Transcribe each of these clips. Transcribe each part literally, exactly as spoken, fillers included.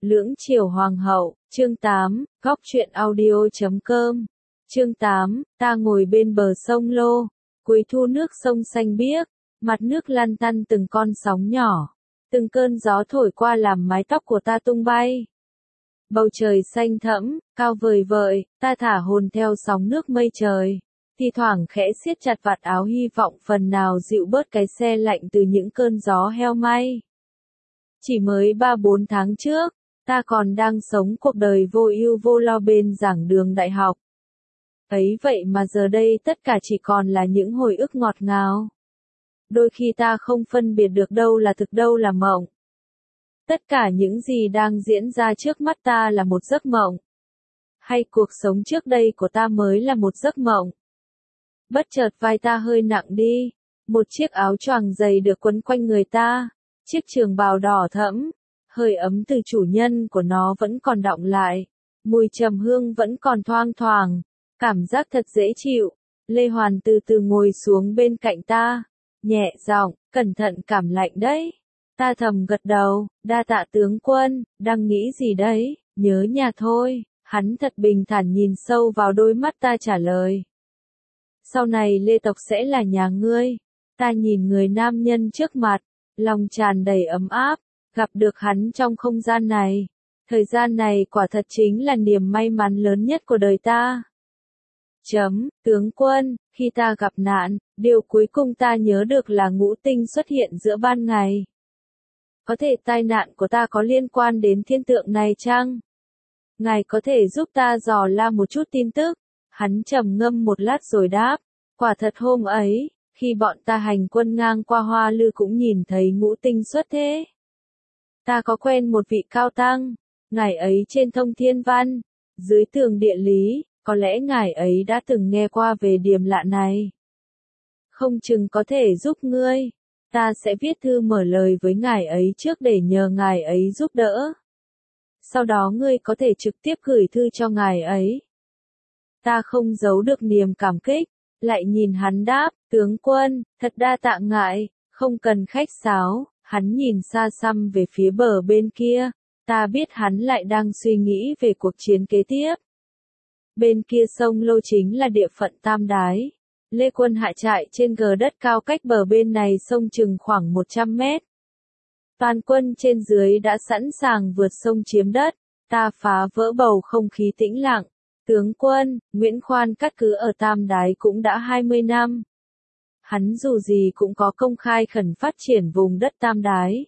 Lưỡng Triều Hoàng hậu, chương tám, góc truyện audio chấm com. Chương tám, ta ngồi bên bờ sông Lô, cuối thu nước sông xanh biếc, mặt nước lăn tăn từng con sóng nhỏ, từng cơn gió thổi qua làm mái tóc của ta tung bay. Bầu trời xanh thẫm, cao vời vợi, ta thả hồn theo sóng nước mây trời, thì thoảng khẽ siết chặt vạt áo hy vọng phần nào dịu bớt cái se lạnh từ những cơn gió heo may. Chỉ mới ba bốn tháng trước, ta còn đang sống cuộc đời vô ưu vô lo bên giảng đường đại học. Ấy vậy mà giờ đây tất cả chỉ còn là những hồi ức ngọt ngào. Đôi khi ta không phân biệt được đâu là thực đâu là mộng. Tất cả những gì đang diễn ra trước mắt ta là một giấc mộng. Hay cuộc sống trước đây của ta mới là một giấc mộng. Bất chợt vai ta hơi nặng đi. Một chiếc áo choàng dày được quấn quanh người ta. Chiếc trường bào đỏ thẫm. Hơi ấm từ chủ nhân của nó vẫn còn đọng lại. Mùi trầm hương vẫn còn thoang thoảng. Cảm giác thật dễ chịu. Lê Hoàn từ từ ngồi xuống bên cạnh ta. Nhẹ giọng, cẩn thận cảm lạnh đấy. Ta thầm gật đầu, đa tạ tướng quân, đang nghĩ gì đấy, nhớ nhà thôi. Hắn thật bình thản nhìn sâu vào đôi mắt ta trả lời. Sau này Lê tộc sẽ là nhà ngươi. Ta nhìn người nam nhân trước mặt, lòng tràn đầy ấm áp, gặp được hắn trong không gian này. Thời gian này quả thật chính là niềm may mắn lớn nhất của đời ta. Chấm, tướng quân, khi ta gặp nạn, điều cuối cùng ta nhớ được là ngũ tinh xuất hiện giữa ban ngày. Có thể tai nạn của ta có liên quan đến thiên tượng này chăng? Ngài có thể giúp ta dò la một chút tin tức. Hắn trầm ngâm một lát rồi đáp. Quả thật hôm ấy, khi bọn ta hành quân ngang qua Hoa Lư cũng nhìn thấy ngũ tinh xuất thế. Ta có quen một vị cao tăng. Ngài ấy trên thông thiên văn, dưới tường địa lý, có lẽ ngài ấy đã từng nghe qua về điềm lạ này. Không chừng có thể giúp ngươi. Ta sẽ viết thư mở lời với ngài ấy trước để nhờ ngài ấy giúp đỡ. Sau đó ngươi có thể trực tiếp gửi thư cho ngài ấy. Ta không giấu được niềm cảm kích, lại nhìn hắn đáp, tướng quân, thật đa tạ ngài, không cần khách sáo. Hắn nhìn xa xăm về phía bờ bên kia, ta biết hắn lại đang suy nghĩ về cuộc chiến kế tiếp. Bên kia sông Lô chính là địa phận Tam Đái. Lê quân hạ trại trên gờ đất cao cách bờ bên này sông chừng khoảng một trăm mét. Toàn quân trên dưới đã sẵn sàng vượt sông chiếm đất. Ta phá vỡ bầu không khí tĩnh lặng. Tướng quân, Nguyễn Khoan cát cứ ở Tam Đái cũng đã hai mươi năm. Hắn dù gì cũng có công khai khẩn phát triển vùng đất Tam Đái.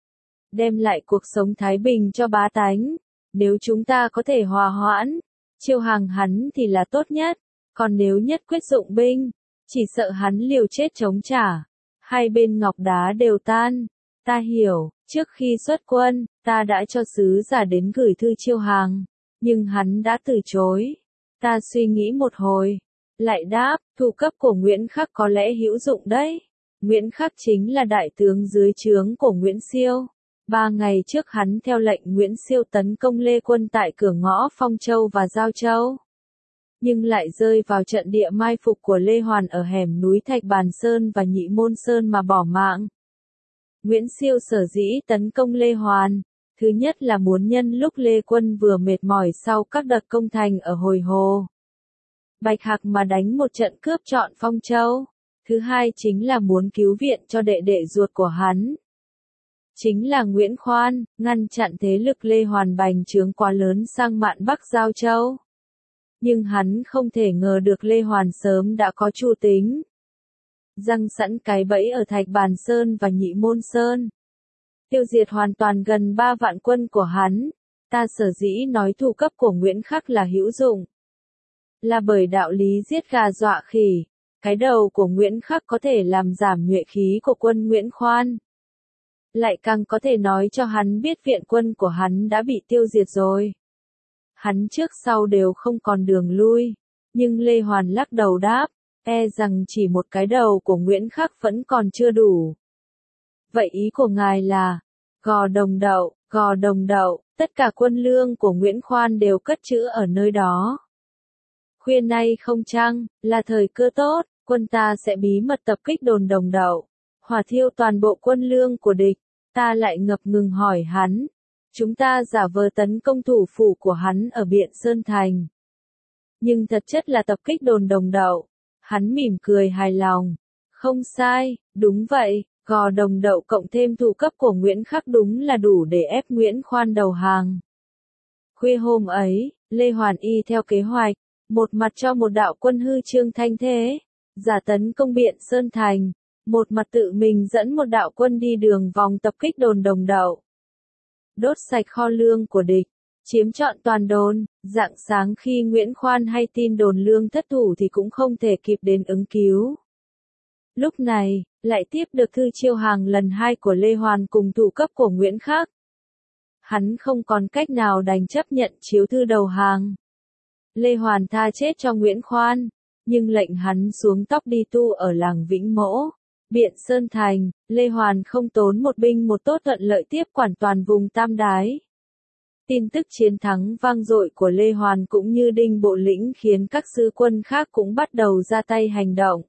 Đem lại cuộc sống thái bình cho bá tánh. Nếu chúng ta có thể hòa hoãn, chiêu hàng hắn thì là tốt nhất. Còn nếu nhất quyết dụng binh, chỉ sợ hắn liều chết chống trả. Hai bên ngọc đá đều tan. Ta hiểu, trước khi xuất quân, ta đã cho sứ giả đến gửi thư chiêu hàng. Nhưng hắn đã từ chối. Ta suy nghĩ một hồi. Lại đáp, thủ cấp của Nguyễn Khắc có lẽ hữu dụng đấy. Nguyễn Khắc chính là đại tướng dưới trướng của Nguyễn Siêu. Ba ngày trước hắn theo lệnh Nguyễn Siêu tấn công Lê quân tại cửa ngõ Phong Châu và Giao Châu. Nhưng lại rơi vào trận địa mai phục của Lê Hoàn ở hẻm núi Thạch Bàn Sơn và Nhị Môn Sơn mà bỏ mạng. Nguyễn Siêu sở dĩ tấn công Lê Hoàn. Thứ nhất là muốn nhân lúc Lê quân vừa mệt mỏi sau các đợt công thành ở Hồi Hồ, Bạch Hạc mà đánh một trận cướp trọn Phong Châu. Thứ hai chính là muốn cứu viện cho đệ đệ ruột của hắn. Chính là Nguyễn Khoan, ngăn chặn thế lực Lê Hoàn bành trướng quá lớn sang mạn Bắc Giao Châu. Nhưng hắn không thể ngờ được Lê Hoàn sớm đã có chu tính. Răng sẵn cái bẫy ở Thạch Bàn Sơn và Nhị Môn Sơn. Tiêu diệt hoàn toàn gần ba vạn quân của hắn. Ta sở dĩ nói thủ cấp của Nguyễn Khắc là hữu dụng. Là bởi đạo lý giết gà dọa khỉ. Cái đầu của Nguyễn Khắc có thể làm giảm nhuệ khí của quân Nguyễn Khoan. Lại càng có thể nói cho hắn biết viện quân của hắn đã bị tiêu diệt rồi. Hắn trước sau đều không còn đường lui. Nhưng Lê Hoàn lắc đầu đáp, e rằng chỉ một cái đầu của Nguyễn Khắc vẫn còn chưa đủ. Vậy ý của ngài là, Gò Đồng Đậu, Gò Đồng Đậu, tất cả quân lương của Nguyễn Khoan đều cất trữ ở nơi đó. Khuya nay không chăng, là thời cơ tốt, quân ta sẽ bí mật tập kích đồn Đồng Đậu, hỏa thiêu toàn bộ quân lương của địch. Ta lại ngập ngừng hỏi hắn, Chúng ta giả vờ tấn công thủ phủ của hắn ở Biện Sơn Thành. Nhưng thật chất là tập kích đồn Đồng Đậu. Hắn mỉm cười hài lòng. Không sai, đúng vậy, gò Đồng Đậu cộng thêm thủ cấp của Nguyễn Khắc đúng là đủ để ép Nguyễn Khoan đầu hàng. Khuya hôm ấy, Lê Hoàn y theo kế hoạch, một mặt cho một đạo quân hư trương thanh thế, giả tấn công Biện Sơn Thành, một mặt tự mình dẫn một đạo quân đi đường vòng tập kích đồn Đồng Đậu. Đốt sạch kho lương của địch, chiếm trọn toàn đồn, rạng sáng khi Nguyễn Khoan hay tin đồn lương thất thủ thì cũng không thể kịp đến ứng cứu. Lúc này, lại tiếp được thư chiêu hàng lần hai của Lê Hoàn cùng thủ cấp của Nguyễn Khắc. Hắn không còn cách nào đành chấp nhận chiếu thư đầu hàng. Lê Hoàn tha chết cho Nguyễn Khoan, nhưng lệnh hắn xuống tóc đi tu ở làng Vĩnh Mỗ, Biện Sơn Thành. Lê Hoàn không tốn một binh một tốt thuận lợi tiếp quản toàn vùng Tam Đái. Tin tức chiến thắng vang dội của Lê Hoàn cũng như Đinh Bộ Lĩnh khiến các sứ quân khác cũng bắt đầu ra tay hành động.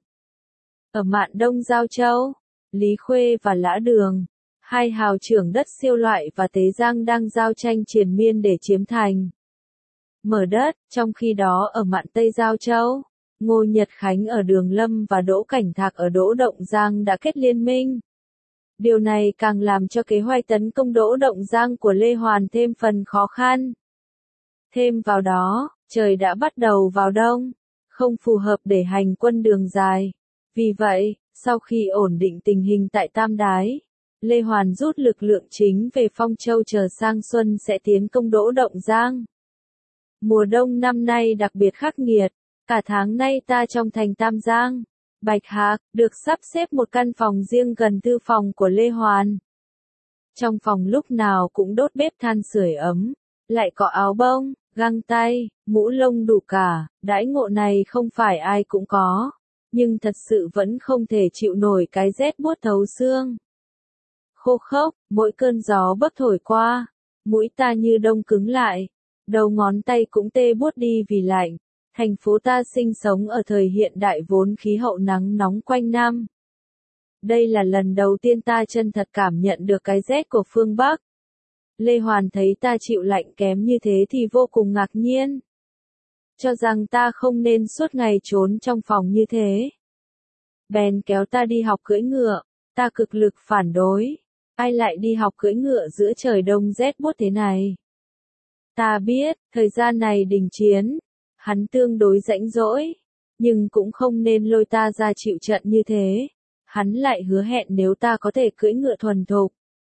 Ở mạn Đông Giao Châu, Lý Khuê và Lã Đường, hai hào trưởng đất Siêu Loại và Tế Giang đang giao tranh triền miên để chiếm thành, mở đất. Trong khi đó ở mạn Tây Giao Châu, Ngô Nhật Khánh ở Đường Lâm và Đỗ Cảnh Thạc ở Đỗ Động Giang đã kết liên minh. Điều này càng làm cho kế hoạch tấn công Đỗ Động Giang của Lê Hoàn thêm phần khó khăn. Thêm vào đó, trời đã bắt đầu vào đông, không phù hợp để hành quân đường dài. Vì vậy, sau khi ổn định tình hình tại Tam Đái, Lê Hoàn rút lực lượng chính về Phong Châu chờ sang xuân sẽ tiến công Đỗ Động Giang. Mùa đông năm nay đặc biệt khắc nghiệt, cả tháng nay ta trong thành Tam Giang, Bạch Hạc, được sắp xếp một căn phòng riêng gần thư phòng của Lê Hoàn. Trong phòng lúc nào cũng đốt bếp than sưởi ấm, lại có áo bông, găng tay, mũ lông đủ cả. Đãi ngộ này không phải ai cũng có, nhưng thật sự vẫn không thể chịu nổi cái rét buốt thấu xương. Khô khốc, mỗi cơn gió bấc thổi qua, mũi ta như đông cứng lại, đầu ngón tay cũng tê buốt đi vì lạnh. Thành phố ta sinh sống ở thời hiện đại vốn khí hậu nắng nóng quanh năm. Đây là lần đầu tiên ta chân thật cảm nhận được cái rét của phương Bắc. Lê Hoàn thấy ta chịu lạnh kém như thế thì vô cùng ngạc nhiên, cho rằng ta không nên suốt ngày trốn trong phòng như thế. Bèn kéo ta đi học cưỡi ngựa, ta cực lực phản đối. Ai lại đi học cưỡi ngựa giữa trời đông rét buốt thế này? Ta biết, thời gian này đình chiến, hắn tương đối rãnh rỗi, nhưng cũng không nên lôi ta ra chịu trận như thế. Hắn lại hứa hẹn nếu ta có thể cưỡi ngựa thuần thục,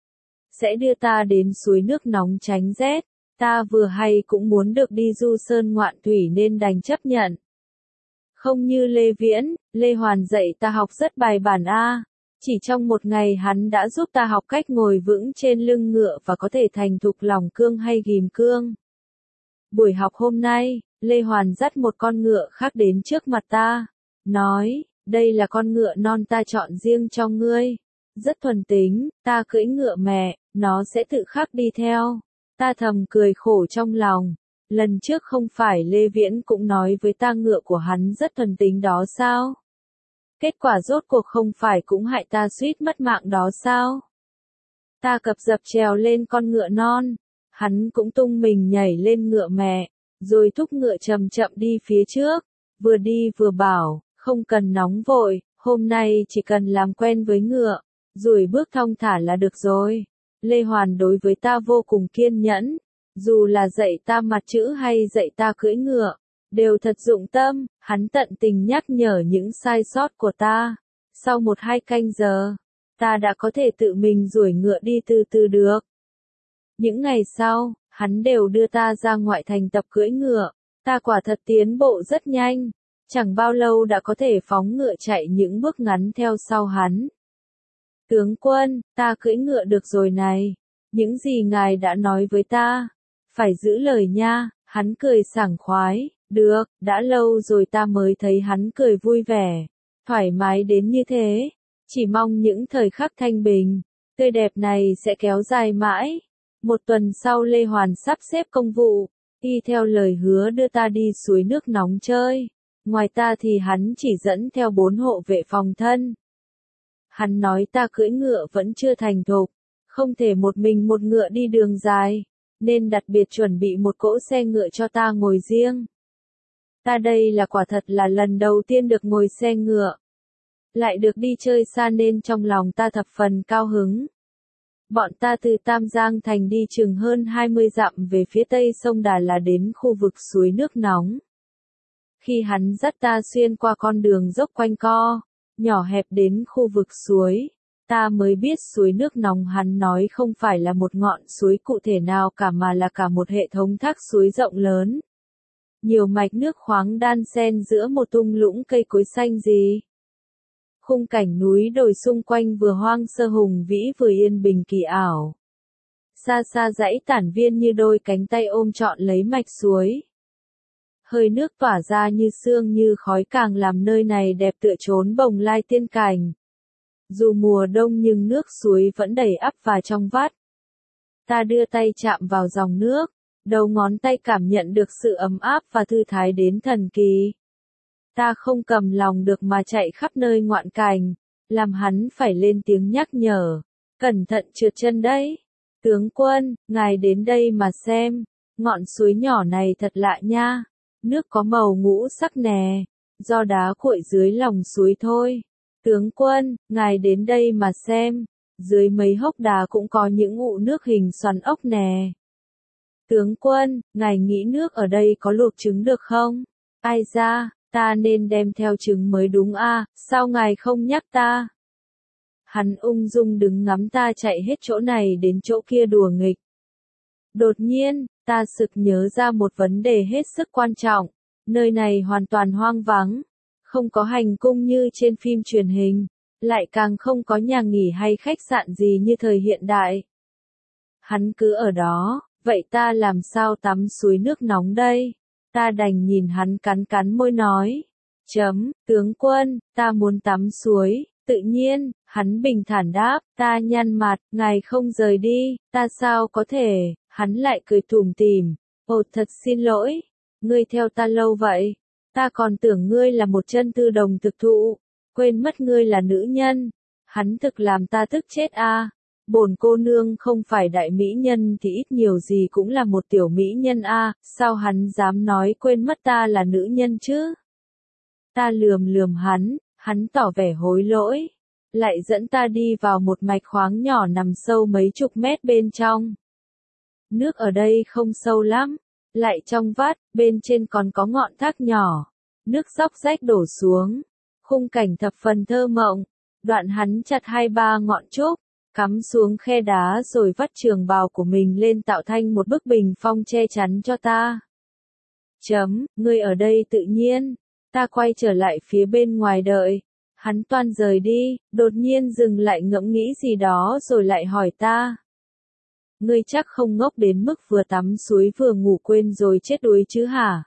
sẽ đưa ta đến suối nước nóng tránh rét. Ta vừa hay cũng muốn được đi du sơn ngoạn thủy nên đành chấp nhận. Không như Lê Viễn, Lê Hoàn dạy ta học rất bài bản a. Chỉ trong một ngày hắn đã giúp ta học cách ngồi vững trên lưng ngựa và có thể thành thục lòng cương hay ghìm cương. Buổi học hôm nay, Lê Hoàn dắt một con ngựa khác đến trước mặt ta, nói, đây là con ngựa non ta chọn riêng cho ngươi. Rất thuần tính, ta cưỡi ngựa mẹ, nó sẽ tự khắc đi theo. Ta thầm cười khổ trong lòng, lần trước không phải Lê Viễn cũng nói với ta ngựa của hắn rất thuần tính đó sao? Kết quả rốt cuộc không phải cũng hại ta suýt mất mạng đó sao? Ta cập dập trèo lên con ngựa non, hắn cũng tung mình nhảy lên ngựa mẹ, rồi thúc ngựa chậm chậm đi phía trước, vừa đi vừa bảo, không cần nóng vội, hôm nay chỉ cần làm quen với ngựa, rồi bước thong thả là được rồi. Lê Hoàn đối với ta vô cùng kiên nhẫn, dù là dạy ta mặt chữ hay dạy ta cưỡi ngựa, đều thật dụng tâm. Hắn tận tình nhắc nhở những sai sót của ta. Sau một hai canh giờ, ta đã có thể tự mình duỗi ngựa đi từ từ được. Những ngày sau, hắn đều đưa ta ra ngoại thành tập cưỡi ngựa, ta quả thật tiến bộ rất nhanh, chẳng bao lâu đã có thể phóng ngựa chạy những bước ngắn theo sau hắn. Tướng quân, ta cưỡi ngựa được rồi này, những gì ngài đã nói với ta, phải giữ lời nha. Hắn cười sảng khoái, được, đã lâu rồi ta mới thấy hắn cười vui vẻ, thoải mái đến như thế, chỉ mong những thời khắc thanh bình, tươi đẹp này sẽ kéo dài mãi. Một tuần sau Lê Hoàn sắp xếp công vụ, y theo lời hứa đưa ta đi suối nước nóng chơi, ngoài ta thì hắn chỉ dẫn theo bốn hộ vệ phòng thân. Hắn nói ta cưỡi ngựa vẫn chưa thành thục, Không thể một mình một ngựa đi đường dài, nên đặc biệt chuẩn bị một cỗ xe ngựa cho ta ngồi riêng. Ta đây là quả thật là lần đầu tiên được ngồi xe ngựa, lại được đi chơi xa nên trong lòng ta thập phần cao hứng. Bọn ta từ Tam Giang Thành đi chừng hơn hai mươi dặm về phía tây sông Đà là đến khu vực suối nước nóng. Khi hắn dắt ta xuyên qua con đường dốc quanh co, nhỏ hẹp đến khu vực suối, ta mới biết suối nước nóng hắn nói không phải là một ngọn suối cụ thể nào cả mà là cả một hệ thống thác suối rộng lớn. Nhiều mạch nước khoáng đan xen giữa một thung lũng cây cối xanh gì. Khung cảnh núi đồi xung quanh vừa hoang sơ hùng vĩ vừa yên bình kỳ ảo. Xa xa dãy tản viên như đôi cánh tay ôm trọn lấy mạch suối. Hơi nước tỏa ra như sương như khói càng làm nơi này đẹp tựa chốn bồng lai tiên cảnh. Dù mùa đông nhưng nước suối vẫn đầy ắp và trong vắt. Ta đưa tay chạm vào dòng nước, đầu ngón tay cảm nhận được sự ấm áp và thư thái đến thần kỳ. Ta không cầm lòng được mà chạy khắp nơi ngoạn cảnh, làm hắn phải lên tiếng nhắc nhở. Cẩn thận trượt chân đấy. Tướng quân, ngài đến đây mà xem, ngọn suối nhỏ này thật lạ nha. Nước có màu ngũ sắc nè, do đá cuội dưới lòng suối thôi. Tướng quân, ngài đến đây mà xem, dưới mấy hốc đá cũng có những ụ nước hình xoắn ốc nè. Tướng quân, ngài nghĩ nước ở đây có luộc trứng được không? Ai ra, ta nên đem theo trứng mới đúng a, sao ngài không nhắc ta? Hắn ung dung đứng ngắm ta chạy hết chỗ này đến chỗ kia đùa nghịch. Đột nhiên, ta sực nhớ ra một vấn đề hết sức quan trọng, nơi này hoàn toàn hoang vắng, không có hành cung như trên phim truyền hình, lại càng không có nhà nghỉ hay khách sạn gì như thời hiện đại. Hắn cứ ở đó, vậy ta làm sao tắm suối nước nóng đây? Ta đành nhìn hắn cắn cắn môi nói, chấm, tướng quân, ta muốn tắm suối. Tự nhiên, hắn bình thản đáp, ta nhăn mặt, ngài không rời đi, ta sao có thể, hắn lại cười tủm tỉm, ồ thật xin lỗi, ngươi theo ta lâu vậy, ta còn tưởng ngươi là một chân tư đồng thực thụ, quên mất ngươi là nữ nhân, hắn thực làm ta tức chết a. Bổn cô nương không phải đại mỹ nhân thì ít nhiều gì cũng là một tiểu mỹ nhân a, sao hắn dám nói quên mất ta là nữ nhân chứ? Ta lườm lườm hắn. Hắn tỏ vẻ hối lỗi, lại dẫn ta đi vào một mạch khoáng nhỏ nằm sâu mấy chục mét bên trong. Nước ở đây không sâu lắm, lại trong vắt, bên trên còn có ngọn thác nhỏ, nước róc rách đổ xuống, khung cảnh thập phần thơ mộng. Đoạn hắn chặt hai ba ngọn trúc, cắm xuống khe đá rồi vắt trường bào của mình lên tạo thành một bức bình phong che chắn cho ta. Chấm, ngươi ở đây tự nhiên. Ta quay trở lại phía bên ngoài đợi. Hắn toan rời đi, đột nhiên dừng lại ngẫm nghĩ gì đó rồi lại hỏi ta. Ngươi chắc không ngốc đến mức vừa tắm suối vừa ngủ quên rồi chết đuối chứ hả?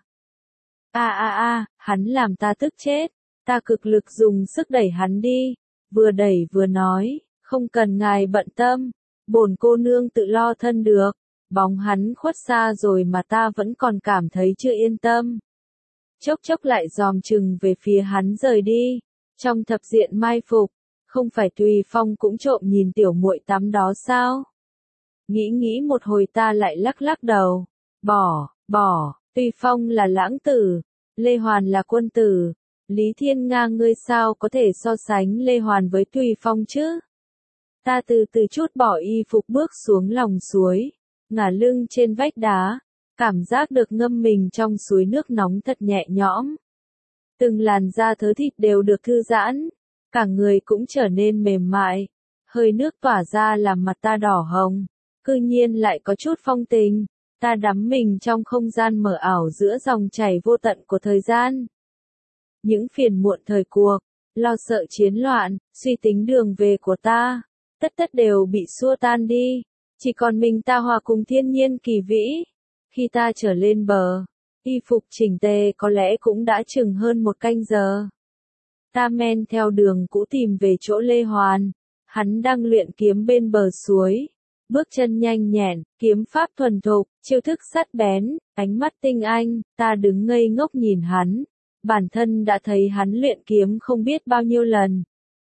A a a, hắn làm ta tức chết. Ta cực lực dùng sức đẩy hắn đi, vừa đẩy vừa nói, không cần ngài bận tâm, bổn cô nương tự lo thân được. Bóng hắn khuất xa rồi mà ta vẫn còn cảm thấy chưa yên tâm. Chốc chốc lại dòm chừng về phía hắn rời đi, trong thập diện mai phục, không phải Tùy Phong cũng trộm nhìn tiểu muội tắm đó sao? Nghĩ nghĩ một hồi ta lại lắc lắc đầu, bỏ, bỏ, Tùy Phong là lãng tử, Lê Hoàn là quân tử, Lý Thiên Nga ngươi sao có thể so sánh Lê Hoàn với Tùy Phong chứ? Ta từ từ chút bỏ y phục bước xuống lòng suối, ngả lưng trên vách đá. Cảm giác được ngâm mình trong suối nước nóng thật nhẹ nhõm. Từng làn da thớ thịt đều được thư giãn, cả người cũng trở nên mềm mại. Hơi nước tỏa ra làm mặt ta đỏ hồng, cư nhiên lại có chút phong tình. Ta đắm mình trong không gian mờ ảo giữa dòng chảy vô tận của thời gian. Những phiền muộn thời cuộc, lo sợ chiến loạn, suy tính đường về của ta, tất tất đều bị xua tan đi. Chỉ còn mình ta hòa cùng thiên nhiên kỳ vĩ. Khi ta trở lên bờ, y phục chỉnh tề có lẽ cũng đã chừng hơn một canh giờ. Ta men theo đường cũ tìm về chỗ Lê Hoàn, hắn đang luyện kiếm bên bờ suối. Bước chân nhanh nhẹn, kiếm pháp thuần thục, chiêu thức sắc bén, ánh mắt tinh anh, ta đứng ngây ngốc nhìn hắn. Bản thân đã thấy hắn luyện kiếm không biết bao nhiêu lần.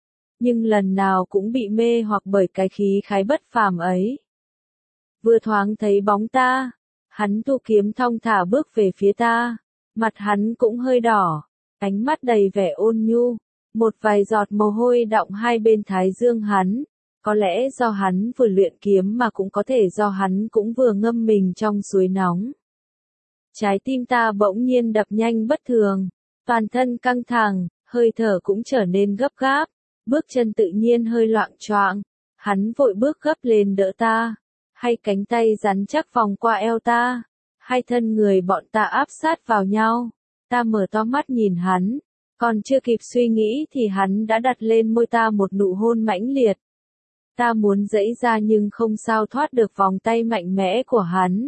nhưng lần nào cũng bị mê hoặc bởi cái khí khái bất phàm ấy. Vừa thoáng thấy bóng ta, hắn thu kiếm thong thả bước về phía ta, mặt hắn cũng hơi đỏ, ánh mắt đầy vẻ ôn nhu, một vài giọt mồ hôi đọng hai bên thái dương hắn, có lẽ do hắn vừa luyện kiếm mà cũng có thể do hắn cũng vừa ngâm mình trong suối nóng. Trái tim ta bỗng nhiên đập nhanh bất thường, toàn thân căng thẳng, hơi thở cũng trở nên gấp gáp, bước chân tự nhiên hơi loạng choạng, hắn vội bước gấp lên đỡ ta, hai cánh tay rắn chắc vòng qua eo ta, hai thân người bọn ta áp sát vào nhau, ta mở to mắt nhìn hắn, còn chưa kịp suy nghĩ thì hắn đã đặt lên môi ta một nụ hôn mãnh liệt. Ta muốn giãy ra nhưng không sao thoát được vòng tay mạnh mẽ của hắn.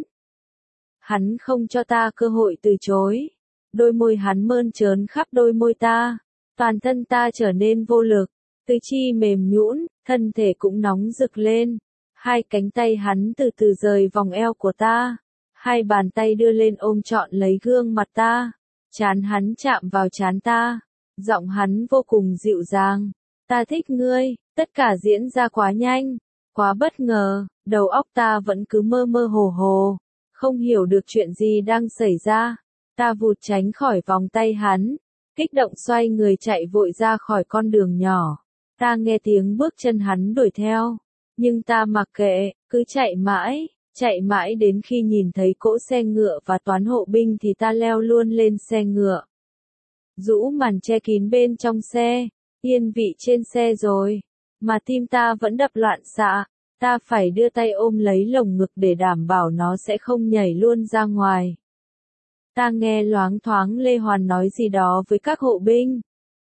Hắn không cho ta cơ hội từ chối. Đôi môi hắn mơn trớn khắp đôi môi ta. Toàn thân ta trở nên vô lực. Tứ chi mềm nhũn, thân thể cũng nóng rực lên. Hai cánh tay hắn từ từ rời vòng eo của ta. Hai bàn tay đưa lên ôm trọn lấy gương mặt ta. Trán hắn chạm vào trán ta. Giọng hắn vô cùng dịu dàng. Ta thích ngươi, tất cả diễn ra quá nhanh, quá bất ngờ, đầu óc ta vẫn cứ mơ mơ hồ hồ, không hiểu được chuyện gì đang xảy ra. Ta vụt tránh khỏi vòng tay hắn, kích động xoay người chạy vội ra khỏi con đường nhỏ. Ta nghe tiếng bước chân hắn đuổi theo, nhưng ta mặc kệ, cứ chạy mãi, chạy mãi đến khi nhìn thấy cỗ xe ngựa và toán hộ binh thì ta leo luôn lên xe ngựa. Rũ màn che kín bên trong xe. Yên vị trên xe rồi, mà tim ta vẫn đập loạn xạ, ta phải đưa tay ôm lấy lồng ngực để đảm bảo nó sẽ không nhảy luôn ra ngoài. Ta nghe loáng thoáng Lê Hoàn nói gì đó với các hộ binh.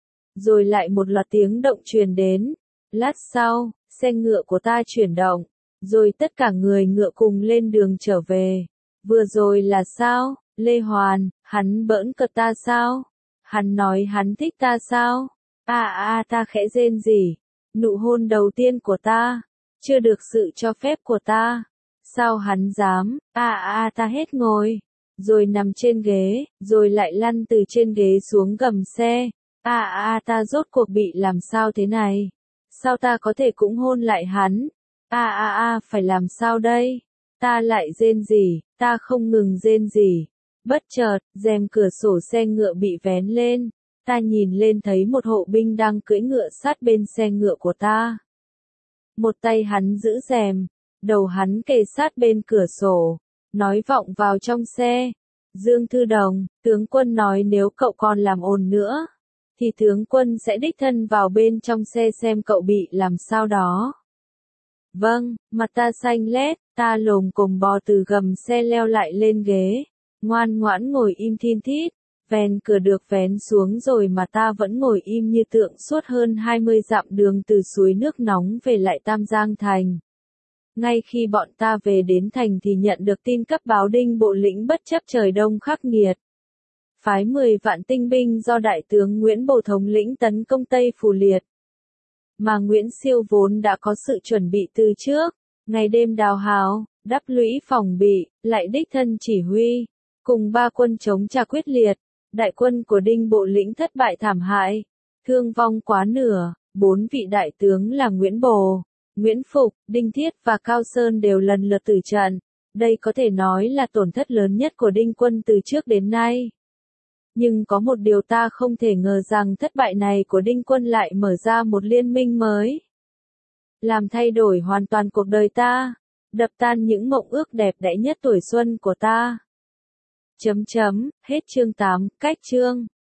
Rồi lại một loạt tiếng động truyền đến. Lát sau, xe ngựa của ta chuyển động, rồi tất cả người ngựa cùng lên đường trở về. Vừa rồi là sao, Lê Hoàn, hắn bỡn cợt ta sao? Hắn nói hắn thích ta sao? À à ta khẽ rên rỉ, nụ hôn đầu tiên của ta, chưa được sự cho phép của ta, sao hắn dám, à à ta hết ngồi, rồi nằm trên ghế, rồi lại lăn từ trên ghế xuống gầm xe, à à ta rốt cuộc bị làm sao thế này, sao ta có thể cũng hôn lại hắn, à à à phải làm sao đây, ta lại rên rỉ, ta không ngừng rên rỉ, bất chợt, rèm cửa sổ xe ngựa bị vén lên. Ta nhìn lên thấy một hộ binh đang cưỡi ngựa sát bên xe ngựa của ta. Một tay hắn giữ rèm, đầu hắn kề sát bên cửa sổ, nói vọng vào trong xe. Dương Thư Đồng, tướng quân nói nếu cậu còn làm ồn nữa, thì tướng quân sẽ đích thân vào bên trong xe xem cậu bị làm sao đó. Vâng, mặt ta xanh lét, ta lồm cồm bò từ gầm xe leo lại lên ghế, ngoan ngoãn ngồi im thin thít. Vén cửa được vén xuống rồi mà ta vẫn ngồi im như tượng suốt hơn hai mươi dặm đường từ suối nước nóng về lại Tam Giang Thành. Ngay khi bọn ta về đến thành thì nhận được tin cấp báo Đinh Bộ Lĩnh bất chấp trời đông khắc nghiệt. Phái mười vạn tinh binh do Đại tướng Nguyễn Bồ thống lĩnh tấn công Tây Phù Liệt. Mà Nguyễn Siêu vốn đã có sự chuẩn bị từ trước, ngày đêm đào hào, đắp lũy phòng bị, lại đích thân chỉ huy, cùng ba quân chống trả quyết liệt. Đại quân của Đinh Bộ Lĩnh thất bại thảm hại, thương vong quá nửa, bốn vị đại tướng là Nguyễn Bồ, Nguyễn Phục, Đinh Thiết và Cao Sơn đều lần lượt tử trận. Đây có thể nói là tổn thất lớn nhất của Đinh quân từ trước đến nay. Nhưng có một điều ta không thể ngờ rằng thất bại này của Đinh quân lại mở ra một liên minh mới. Làm thay đổi hoàn toàn cuộc đời ta, đập tan những mộng ước đẹp đẽ nhất tuổi xuân của ta. Chấm chấm, hết chương tám, cách chương.